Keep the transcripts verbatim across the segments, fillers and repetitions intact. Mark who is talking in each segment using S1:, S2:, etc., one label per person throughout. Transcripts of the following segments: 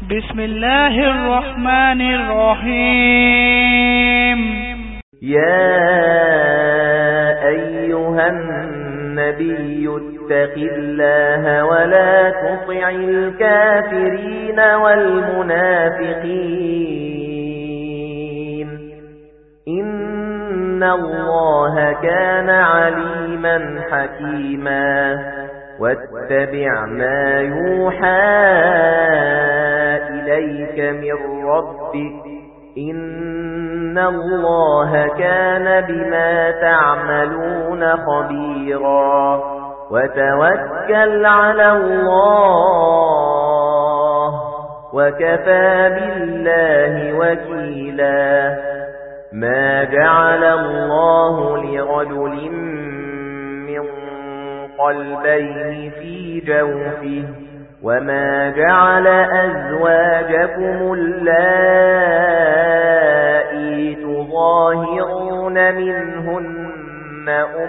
S1: بسم الله الرحمن الرحيم.
S2: يا أيها النبي اتق الله ولا تطع الكافرين والمنافقين إن الله كان عليما حكيما. واتبع ما يوحى إليك من ربك إن الله كان بما تعملون خبيرا. وتوكل على الله وكفى بالله وكيلا. ما جعل الله لرجل من قلبين في جوفه وما جعل أزواجكم اللائي تظاهرون منهن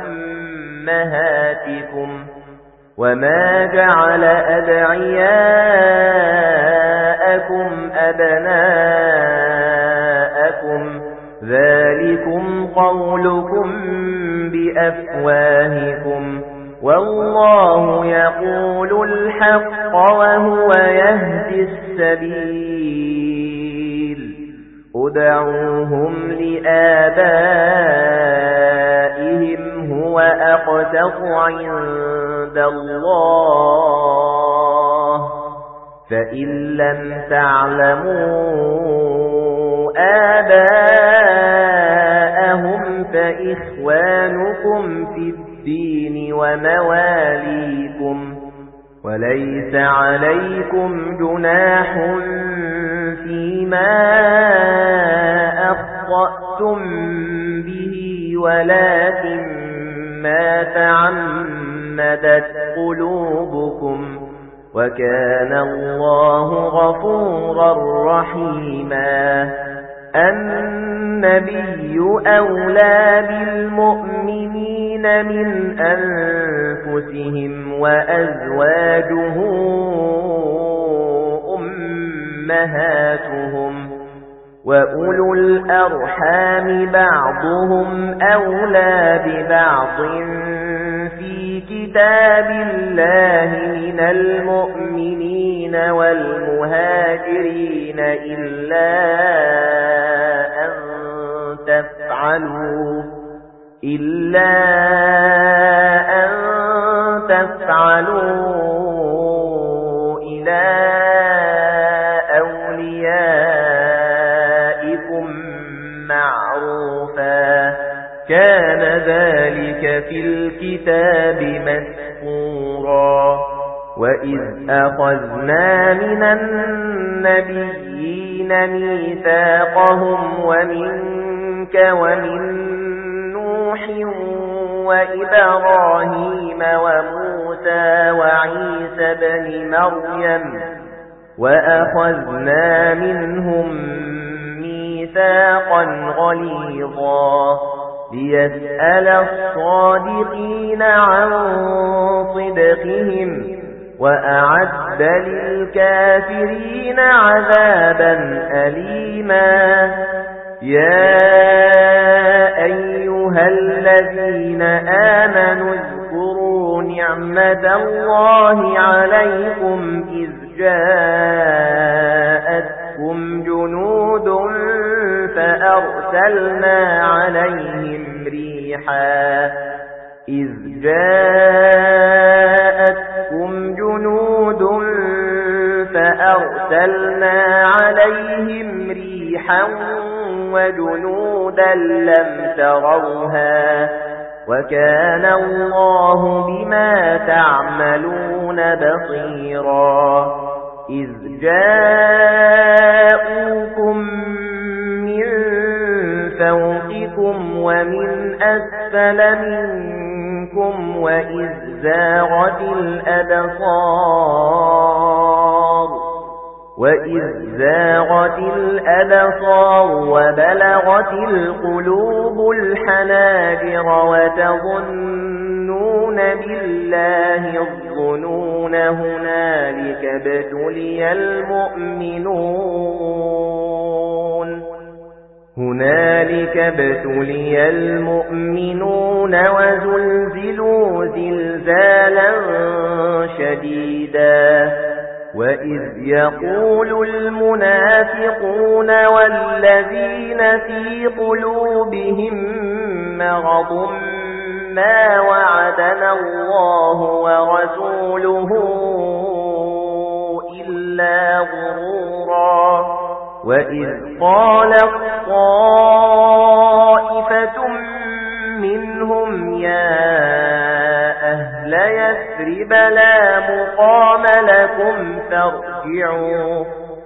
S2: أمهاتكم وما جعل أدعياءكم أبناءكم ذلكم قولكم بأفواهكم والله يقول الحق وهو يهدي السبيل. ادعوهم لآبائهم هو أقسط عند الله فإن لم تعلموا آباءهم فإخوانكم في الدين ومواليكم وليس عليكم جناح فيما أخطأتم به ولكن ما تعمدت قلوبكم وكان الله غفورا رحيما. النبي أولى بالمؤمنين من أنفسهم وأزواجه أمهاتهم وأولو الأرحام بعضهم أولى ببعض في كتاب الله من المؤمنين والمهاجرين إلا أن تفعلوا إلا أن تفعلوا إلى أوليائكم معروفا كان ذلك في الكتاب مسطورا. وإذ أخذنا من النبيين ميثاقهم ومنك ومن نوح وإبراهيم وموسى وعيسى بن مريم وأخذنا منهم ميثاقا غليظا ليسأل الصادقين عن صدقهم وأعد للكافرين عذابا أليما. يا أيها الذين آمنوا اذكروا نعمة الله عليكم إذ جاءتكم جنود فأرسلنا عليهم ريحا إذ جاءتكم جنود فأرسلنا عليهم ريحا وجنودا لم تروها وكان الله بما تعملون بصيرا. إذ جاءوكم من فوقكم ومن أسفل منكم وإذ زاغت الأبصار وإذ زاغت الأبصار وبلغت القلوب الحناجر وتظنون بالله الظنون يقولون هنالك ابتلي المؤمنون هنالك ابتلي المؤمنون وزلزلوا زلزالا شديدا وإذ يقول المنافقون والذين في قلوبهم مرض ما وعدنا الله ورسوله إلا غرورا وإذ قالت طائفة منهم يا أهل يثرب لا مقام لكم فارجعوا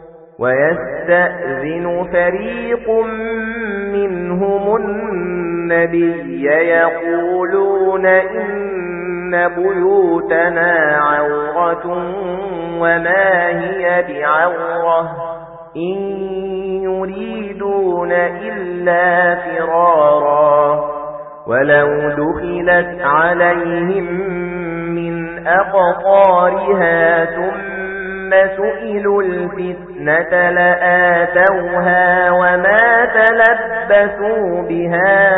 S2: ويستأذن فريق منهم النبي يقولون إن بيوتنا عورة وما هي بعورة إن يريدون إلا فرارا ولو دخلت عليهم من أقطارها ثم سئلوا الفتنة لآتوها وما تلبثوا بها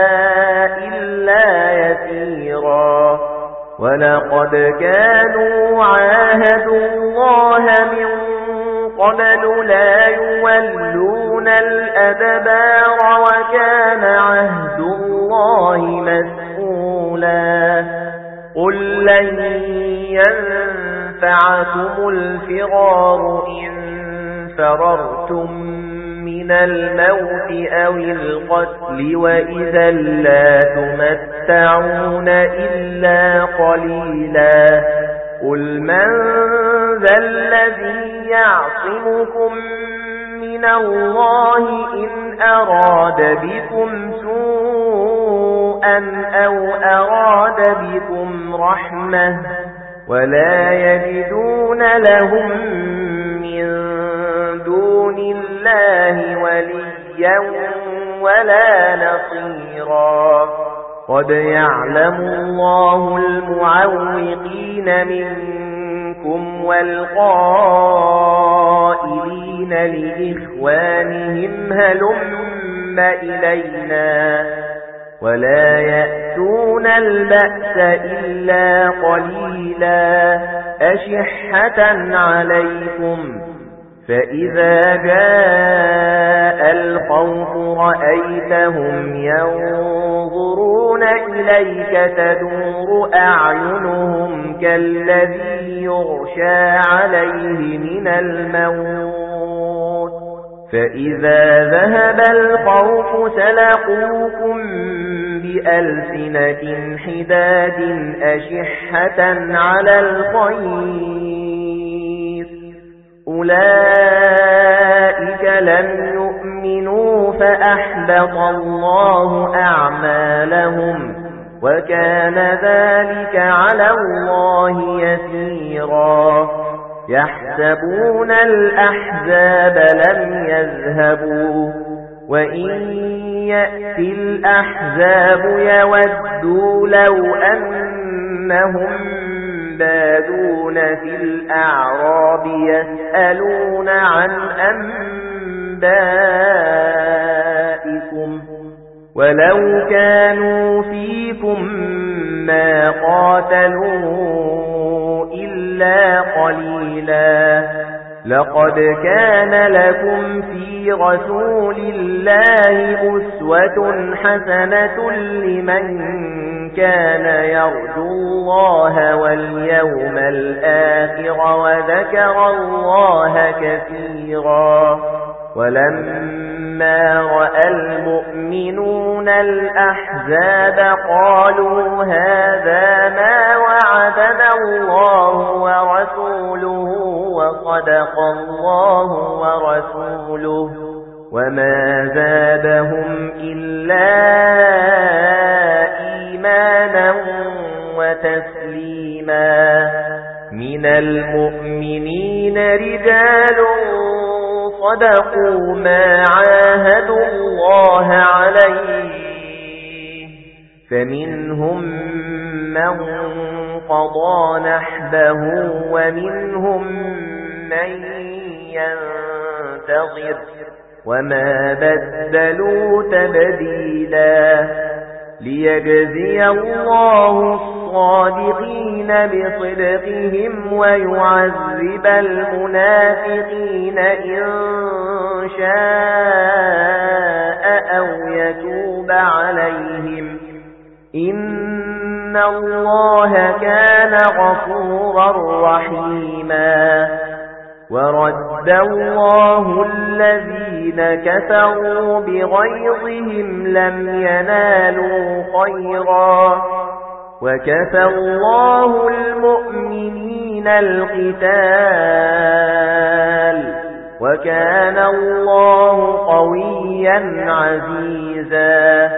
S2: إلا يسيرا ولقد كانوا عاهدوا الله من قبل لا يولون الأدبار وكان عهد الله مسؤولا قل لن ينفعكم الفرار إن فررتم من الموت أو القتل وإذا لا تمتعون إلا قليلا قل من ذا الذي يعصمكم من الله إن أراد بكم سوءا أو أراد بكم رحمة ولا يجدون لهم من دون الله وليا ولا نصيرا قد يعلم الله المعوقين منكم والقائلين لإخوانهم هلم إلينا ولا يأتون البأس إلا قليلا أشحة عليكم فإذا جاء الخوف رأيتهم ينظرون إليك تدور أعينهم كالذي يغشى عليه من الموت فإذا ذهب الخوف سلقوكم بألسنة حداد أشحة على الخير أولئك لم يؤمنوا فأحبط الله أعمالهم وكان ذلك على الله يسيرا يحسبون الأحزاب لم يذهبوا وإن يأتي الأحزاب يودوا لو أنهم بادون في الأعراب يسألون عن أنبائكم ولو كانوا فيكم ما قاتلوا إلا قليلا لقد كان لكم في رسول الله أسوة حسنة لمن كان يرجو الله واليوم الآخر وذكر الله كثيرا ولما رأى المؤمنون الأحزاب قالوا هذا ما وعدنا الله ورسوله وصدق الله ورسوله وما زادهم إلا إيمانا وتسليما من المؤمنين رجال صدقوا ما عاهدوا الله عليه فمنهم من قضى نحبه ومنهم من ينتظر وما بدلوا تبديلا ليجزي الله الصادقين بصدقهم ويعذب المنافقين إن شاء أو يتوب عليهم إن الله كان غفورا رحيما ورد الله الذين كفروا بغيظهم لم ينالوا خيرا وكفى الله المؤمنين القتال وكان الله قويا عزيزا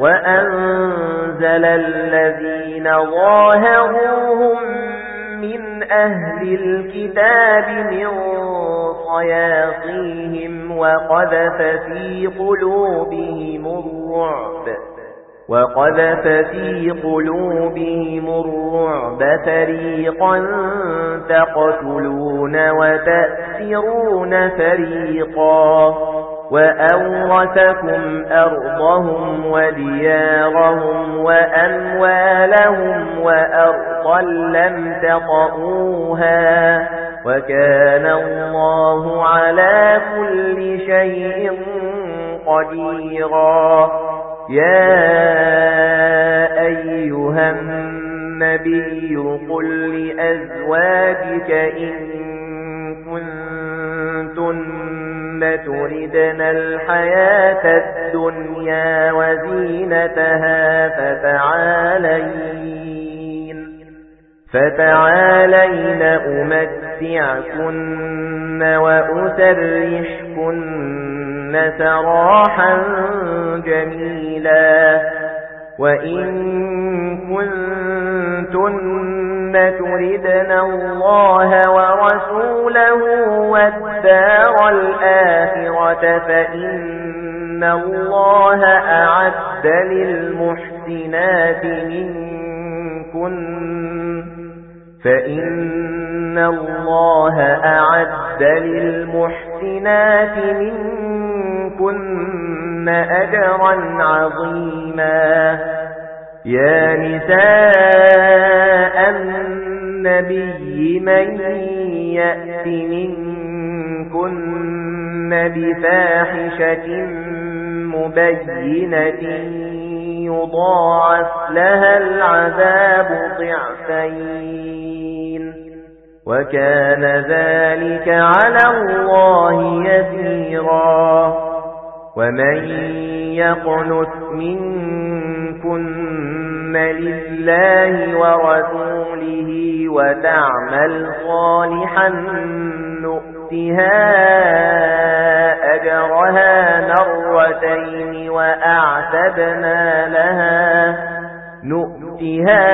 S2: وأنزل الذين ظاهروهم من أهل الكتاب من صياصيهم وقذف في قلوبهم الرعب وقذف في قلوبهم الرعب فريقا تقتلون وتأسرون فريقا وأورثكم أرضهم وديارهم وأموالهم وأرضا لم تطئوها وكان الله على كل شيء قديرا يا أيها النبي قل لأزواجك إن كنتن تردن الحياة الدنيا وزينتها فتعالين فتعالين أمتعكن وأسرحكن سراحا جميلا وإن كنتن تردن الله ورسوله والدار الآخرة فإن الله أعد للمحسنات منكن فإن الله أعد للمحسنات منكن أجرا عظيما يا نساء النبي من يأت منكن بفاحشة مبينة يضاعف لها العذاب ضعفين وكان ذلك على الله يسيرا ومن يقنت منكن لله ورسوله وتعمل صالحا نؤتها أجرها مرتين وأعتدنا لها نؤتها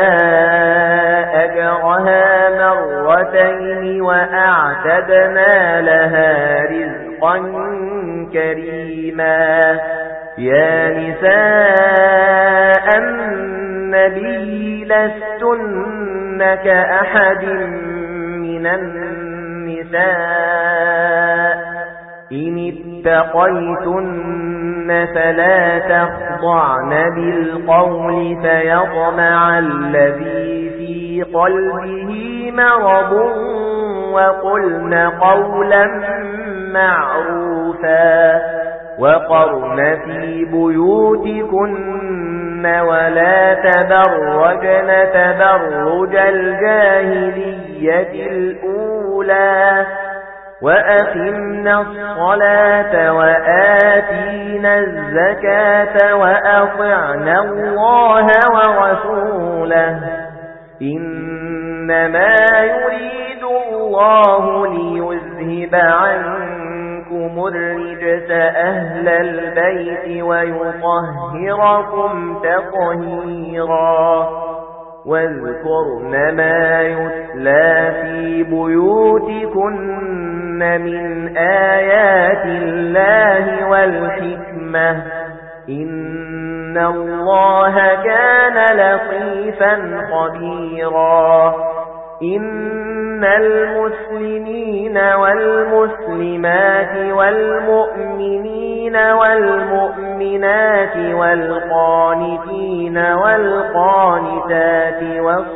S2: أجرها مرتين وأعتدنا لها رزقا كريما يا نساء النبي لستن كأحد من النساء إن اتقيتن فلا تخضعن بالقول فيطمع الذي في قلبه مرض وقلن قولا معروفا وقرن في بيوتكن ولا تبرجن تبرج الجاهلية الأولى وأقمنا الصلاة وآتينا الزكاة وأطعنا الله ورسوله إنما يريد الله ليذهب عنكم الرجس أهل البيت ويطهركم تطهيرا واذكرن ما يتلى في بيوتكن من آيات الله والحكمة إن إِنَّ اللَّهَ كَانَ لَطِيفًا خَبِيرًا إِنَّ الْمُسْلِمِينَ وَالْمُسْلِمَاتِ وَالْمُؤْمِنِينَ وَالْمُؤْمِنَاتِ وَالْقَانِتِينَ وَالْقَانِتَاتِ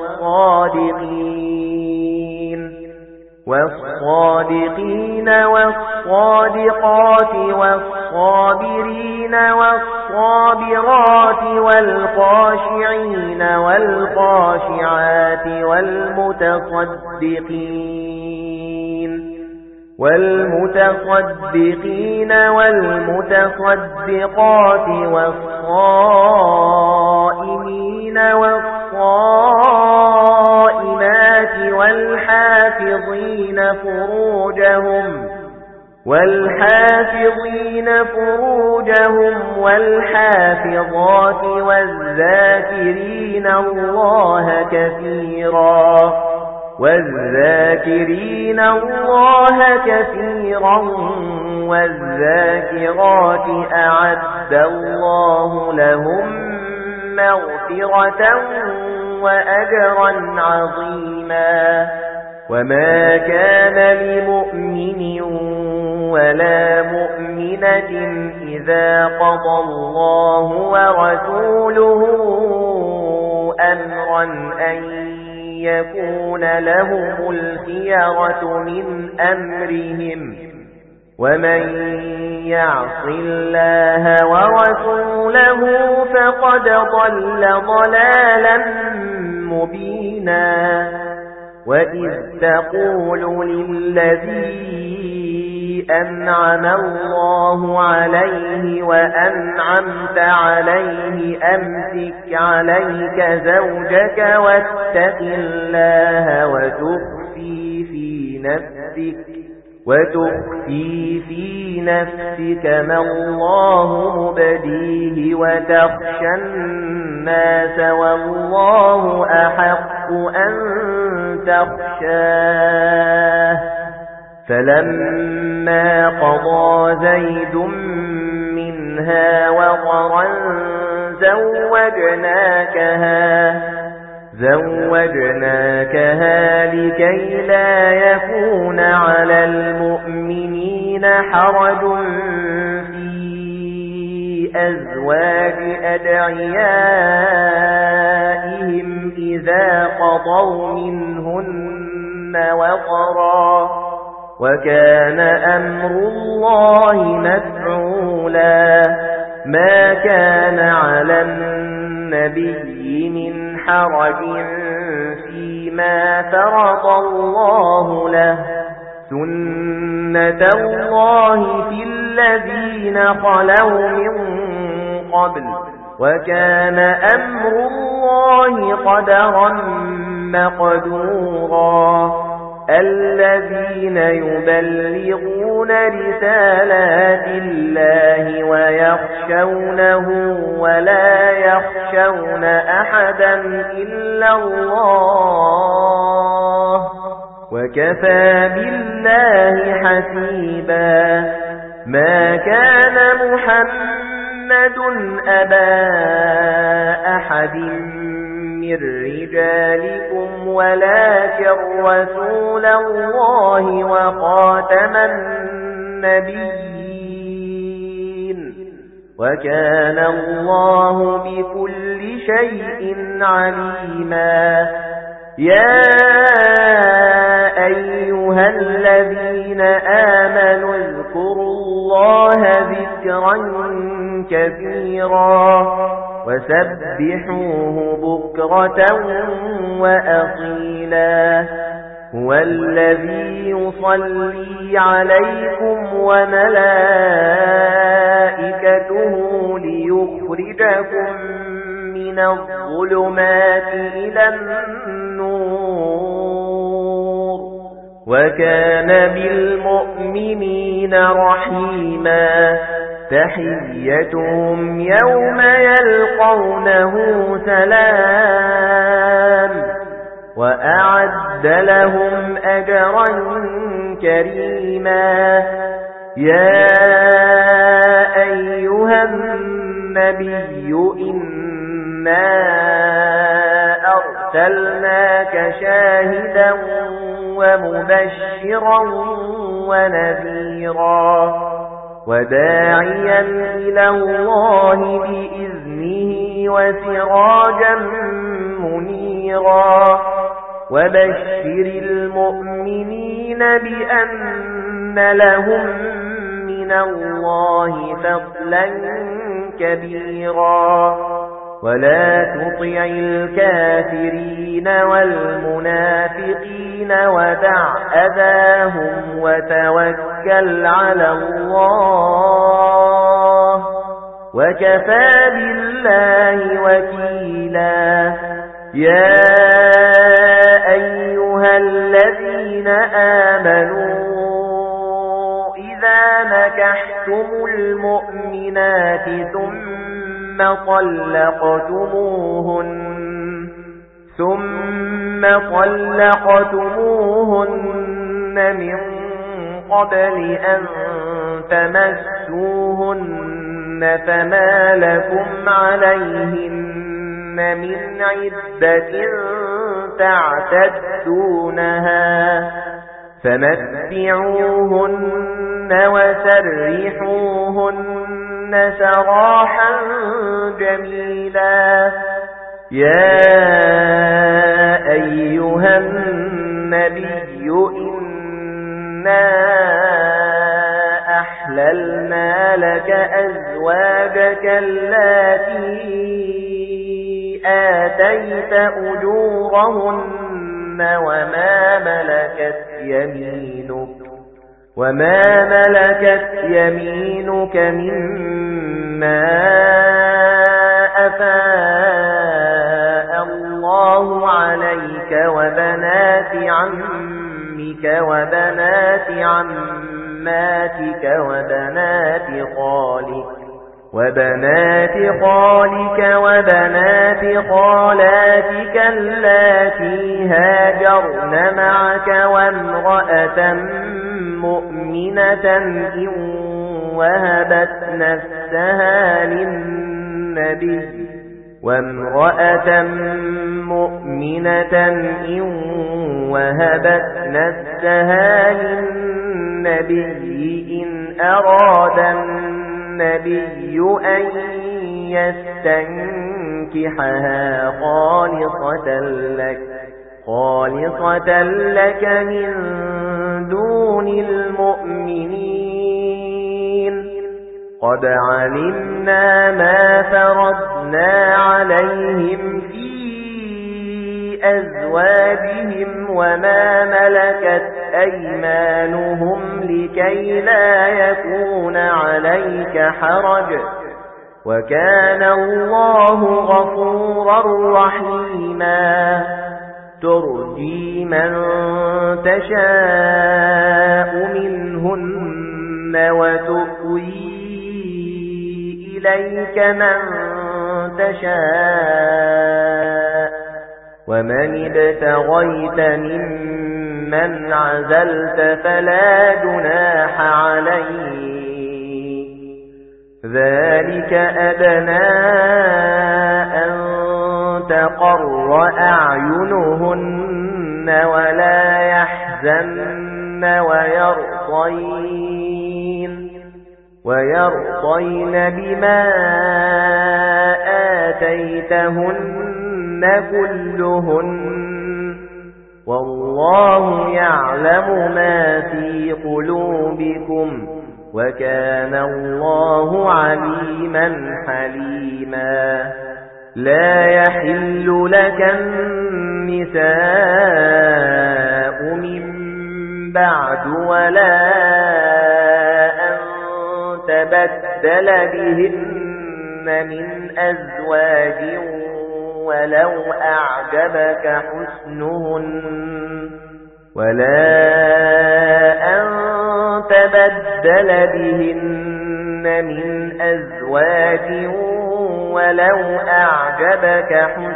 S2: وَالصَّادِقِينَ وَالصَّادِقِينَ وَالصَّادِقَاتِ وَالصَّابِرِينَ وَالصَّابِرَاتِ وَالْخَاشِعِينَ وَالْخَاشِعَاتِ وَالْمُتَصَدِّقِينَ وَالْمُتَصَدِّقِينَ وَالْمُتَصَدِّقَاتِ وَالصَّائِمِينَ وَالصَّائِمَاتِ وَالْحَافِظِينَ فُرُوجَهُمْ وَالْحَافِظِينَ فُرُوجَهُمْ وَالْحَافِظَاتِ وَالذَّاكِرِينَ اللَّهَ كَثِيرًا وَالذَّاكِرِينَ اللَّهَ كَثِيرًا وَالذَّاكِرَاتِ أَعَدَّ اللَّهُ لَهُم مَّغْفِرَةً وَأَجْرًا عَظِيمًا وَمَا كَانَ لِمُؤْمِنٍ وَلَا مُؤْمِنَةٍ إِذَا قَضَى اللَّهُ وَرَسُولُهُ أَمْرًا أَن يَكُونَ لَهُمُ الْخِيَرَةُ مِنْ أَمْرِهِمْ وَمَن يَعْصِ اللَّهَ وَرَسُولَهُ فَقَدْ ضَلَّ ضَلَالًا مُبِينًا وَإِذْ تَقُولُ لِلَّذِي أَنْعَمَ اللَّهُ عَلَيْهِ وَأَنْعَمْتَ عَلَيْهِ أَمْسِكْ عَلَيْكَ زَوْجَكَ وَاتَّقِ اللَّهَ وَتُخْفِي فِي نَفْسِكَ وَتُخْفِي فِي نَفْسِكَ مَا اللَّهُ مُبْدِيهِ وَتَخْشَى النَّاسَ وَاللَّهُ أَحَقُّ أَن تَخْشَاهُ فَلَمَّا قَضَى زَيْدٌ مِنْهَا وَطَرًا زَوَّجْنَاكَهَا زَوَّجْنَاكَهَا لِكَيْ لَا يَكُونَ عَلَى الْمُؤْمِنِينَ حَرَجٌ فِي أَزْوَاجِ أَدْعِيَائِهِمْ إِذَا قَضَوْا مِنْهُنَّ وَطَرًا وَكَانَ أَمْرُ اللَّهِ مَفْعُولًا مَا كَانَ عَلَى النَّبِيِّ مِنْ حَرَجٍ فِيمَا فَرَضَ اللَّهُ لَهُ سُنَّةَ اللَّهِ فِي الَّذِينَ خَلَوْا مِنْ قَبْلُ وَكَانَ أَمْرُ اللَّهِ قَدَرًا مَقْدُورًا الَّذِينَ يُبَلِّغُونَ رِسَالَاتِ اللَّهِ وَيَخْشَوْنَهُ وَلَا يَخْشَوْنَ أَحَدًا إِلَّا اللَّهَ وَكَفَى بِاللَّهِ حَسِيبًا مَا كَانَ مُحَمَّدٌ أَبَا أَحَدٍ مِّن رِّجَالِكُمْ وَلَكِن رَّسُولَ اللَّهِ وَخَاتَمَ النَّبِيِّينَ وَكَانَ اللَّهُ بِكُلِّ شَيْءٍ عَلِيمًا يَا أَيُّهَا الَّذِينَ آمَنُوا اذْكُرُوا اللَّهَ ذِكْرًا كَثِيرًا وَسَبِّحُوهُ بُكْرَةً وَأَصِيلًا هُوَ الَّذِي يُصَلِّي عَلَيْكُمْ وَمَلَائِكَتُهُ لِيُخْرِجَكُم مِّنَ الظُّلُمَاتِ إِلَى النُّورِ وَكَانَ بِالْمُؤْمِنِينَ رَحِيمًا تَحِيَّتُهُمْ يَوْمَ يَلْقَوْنَهُ سَلَامٌ وَأَعَدَّ لَهُمْ أَجْرًا كَرِيمًا يَا أَيُّهَا النَّبِيُّ أرسلناك شاهدا ومبشرا ونذيرا وداعيا إلى الله بإذنه وسراجا منيرا وبشر المؤمنين بأن لهم من الله فضلا كبيرا ولا تطع الكافرين والمنافقين ودع أذاهم وتوكل على الله وكفى بالله وكيلا يا أيها الذين آمنوا إذا نكحتم المؤمنات ثم طلقتموهن ثم طلقتموهن من قبل أن تمسوهن فما لكم عليهن من عدة تعتدونها فمتعوهن وسرحوهن سراحا جميلا يا أيها النبي إنا أحللنا لك أزواجك اللاتي آتيت أجورهن وما ملكت يمينك وما ملكت يمينك مما أفاء الله عليك وبنات عمك وبنات عماتك وبنات خالك وبنات خالك وبنات خالاتك اللاتي هاجرن معك وامرأة مؤمنة إن وهبت نفسها للنبي وامرأة مؤمنة إن وهبت نفسها للنبي إن أراد النبي أن يستنكحها خالصة لك خالصة لك من دون المؤمنين قد علمنا ما فرضنا عليهم في أزواجهم وما ملكت أيمانهم لكي لا يكون عليك حرج وكان الله غفورا رحيما ترجي من تشاء منهن وتؤوي إليك من تشاء ومن ابتغيت ممن عزلت فلا جناح عليك ذلك أدنى أن تقر أعينهن ولا يحزن ويرضين ويرضين بما آتيتهن كلهن والله يعلم ما في قلوبكم وكان الله عليما حليما لا يحل لك النساء من بعد ولا أن تبدل بهن من أزواج ولو أعجبك حسنهن ولا أن تبدل بهن من أزواج ولو أعجبك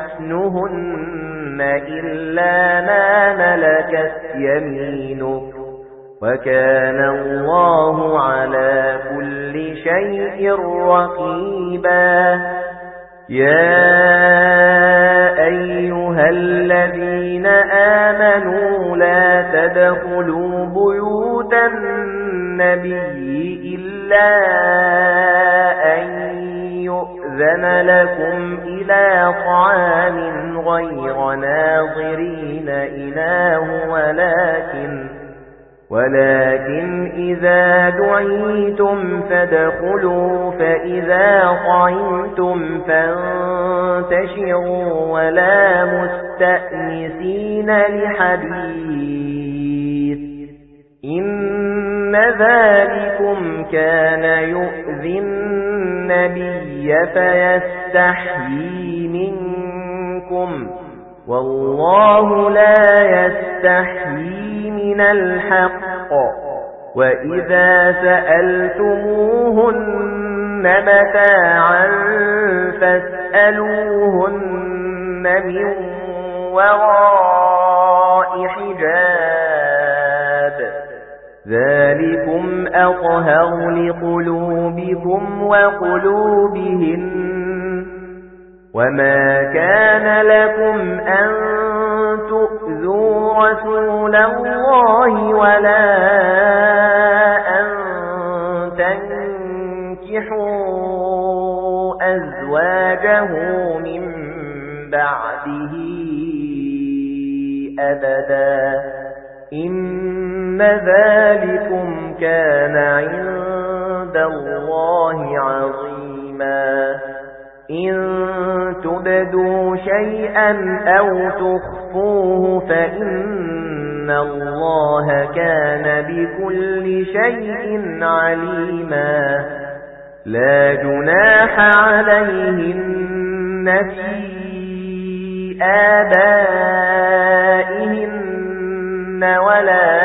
S2: حسنهن إلا ما ملكت يمينك وكان الله على كل شيء رقيبا يا أيها الذين آمنوا لا تدخلوا بيوت النبي إلا أن يؤذن لكم إلى طعام غير ناظرين إناه ولكن ولكن إذا دعيتم فادخلوا فإذا طعمتم فانتشروا ولا مستأنسين لحديث إن ذلكم كان يؤذي النبي فيستحيي منكم والله لا يستحيي من الحق وإذا سألتموهن متاعا فاسألوهن من وراء حجاب ذلكم أطهر لقلوبكم وقلوبهن وما كان لكم أن تؤذوا رسول الله ولا أن تنكحوا أزواجه من بعده أبدا إن ذلكم كان عند الله عظيما إن تبدوا شيئا أو تخفوه فإن الله كان بكل شيء عليما لا جناح عليهن في آبائهن ولا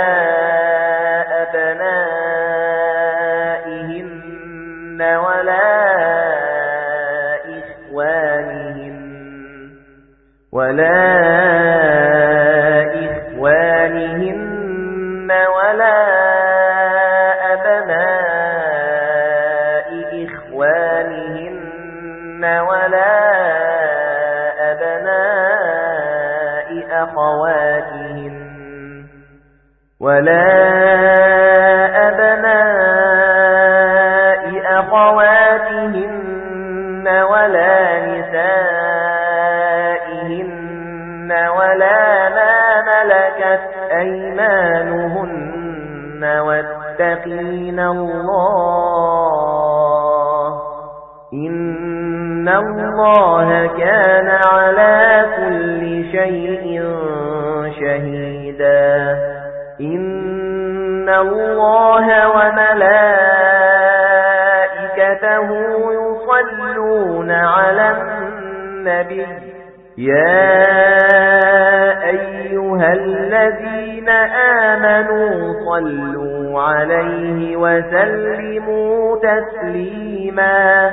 S2: أبنائهن ولا ولا إخوانهن ولا أبناء إخوانهن ولا أبناء أخواتهن ولا أبناء أخواتهن ولا نساء ولا ما ملكت أيمانهن واتقين الله إن الله كان على كل شيء شهيدا إن الله وملائكته يصلون على النبي يا أيها الذين آمنوا صلوا عليه وسلموا تسليما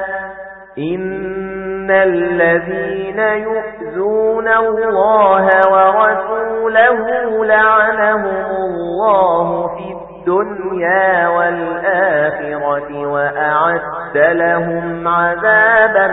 S2: إن الذين يؤذون الله ورسوله لعنهم الله في الدنيا والآخرة وأعد لهم عذابا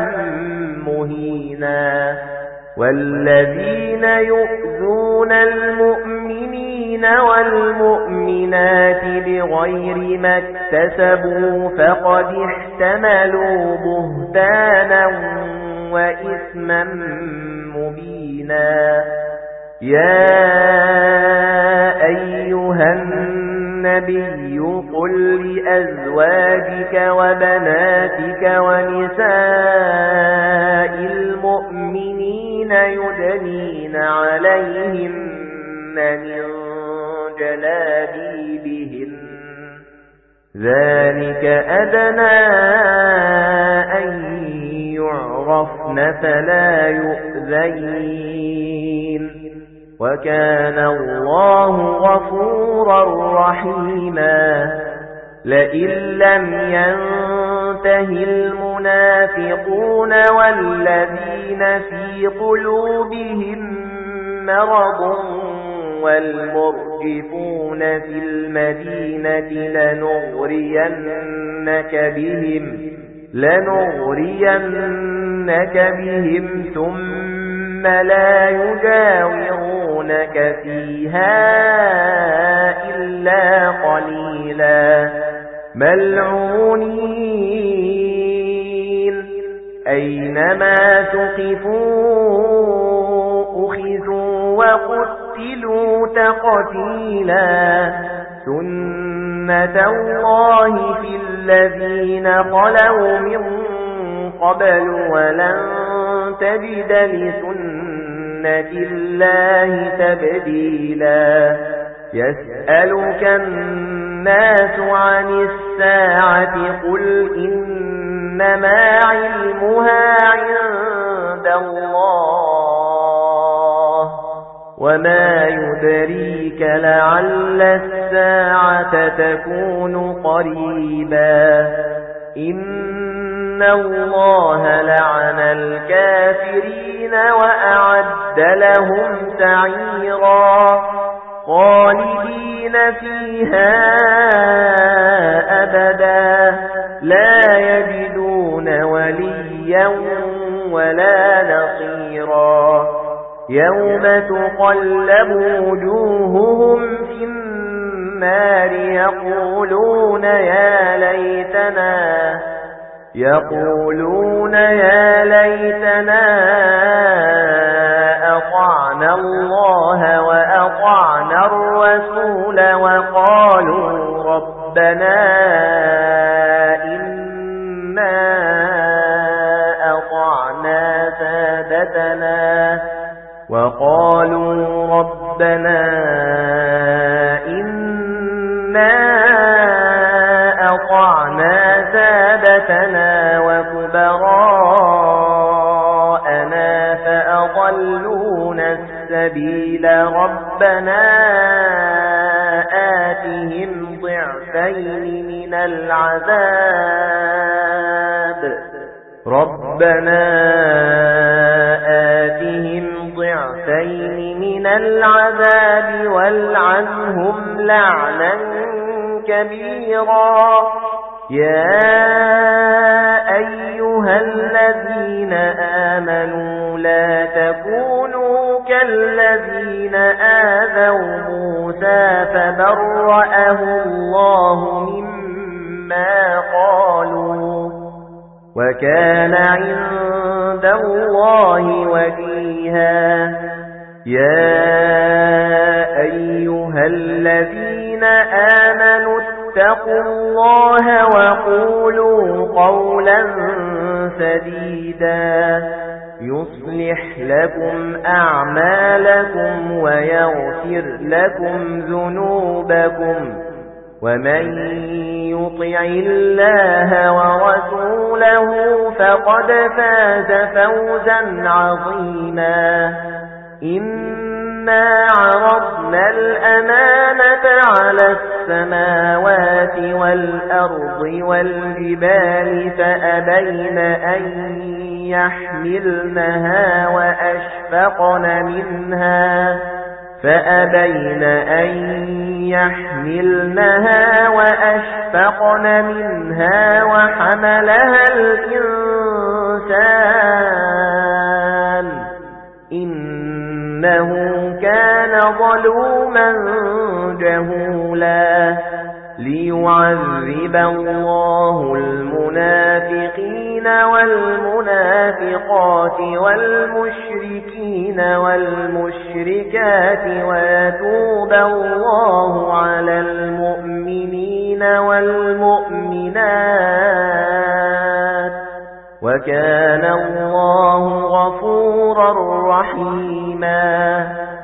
S2: مهينا والذين يؤذون المؤمنين والمؤمنات بغير ما اكتسبوا فقد احتملوا بهتانا وإثما مبينا يا أيها النبي قل لأزواجك وبناتك ونساء المؤمنين يدنين عليهن من جلابيبهن ذلك أدنى أن يعرفن فلا يؤذين وكان الله غفورا رحيما لئن لم ينته المنافقون والذين في قلوبهم مرض والمرجفون في المدينة لنغرينك بهم لنغرينك بهم ثم ثم لا يجاورونك فيها إلا قليلا ملعونين أينما ثقفوا أخذوا وقتلوا تقتيلا سنة الله في الذين خلوا من قبل ولن تجد لسنة الله تبديلا يسألك الناس عن الساعة قل إنما علمها عند الله وما يدريك لعل الساعة تكون قريبا إن الله لعن الكافرين وأعد لهم سعيرا خالدين فيها أبدا لا يجدون وليا ولا نصيرا يوم تقلب وجوههم في النار يقولون يا ليتنا يقولون يا ليتنا أطعنا الله وأطعنا الرسول وقالوا ربنا إنا أطعنا سادتنا وقالوا ربنا إنا أطعنا سادتنا وكبراءنا فأضلونا السبيل ربنا آتهم ضعفين من العذاب ربنا آتهم ضعفين من العذاب والعنهم لعنا كبيرا يا أيها الذين آمنوا لا تكونوا كالذين آذوا موسى فبرأه الله مما قالوا وكان عند الله وجيها يا أيها الذين آمنوا اتقوا الله وقولوا قولا سديدا يصلح لكم أعمالكم ويغفر لكم ذنوبكم ومن يطع الله ورسوله فقد فاز فوزا عظيما إنا عرضنا الأمانة على السماوات والأرض والجبال فأبين أن يحملنها وأشفقن منها فأبين أن يحملنها وأشفقن منها وحملها الإنسان إنه كان ظلوما جهولا ليعذب الله المنافقين والمنافقات والمشركين والمشركات ويتوب الله على المؤمنين والمؤمنات وكان الله غفورا رحيما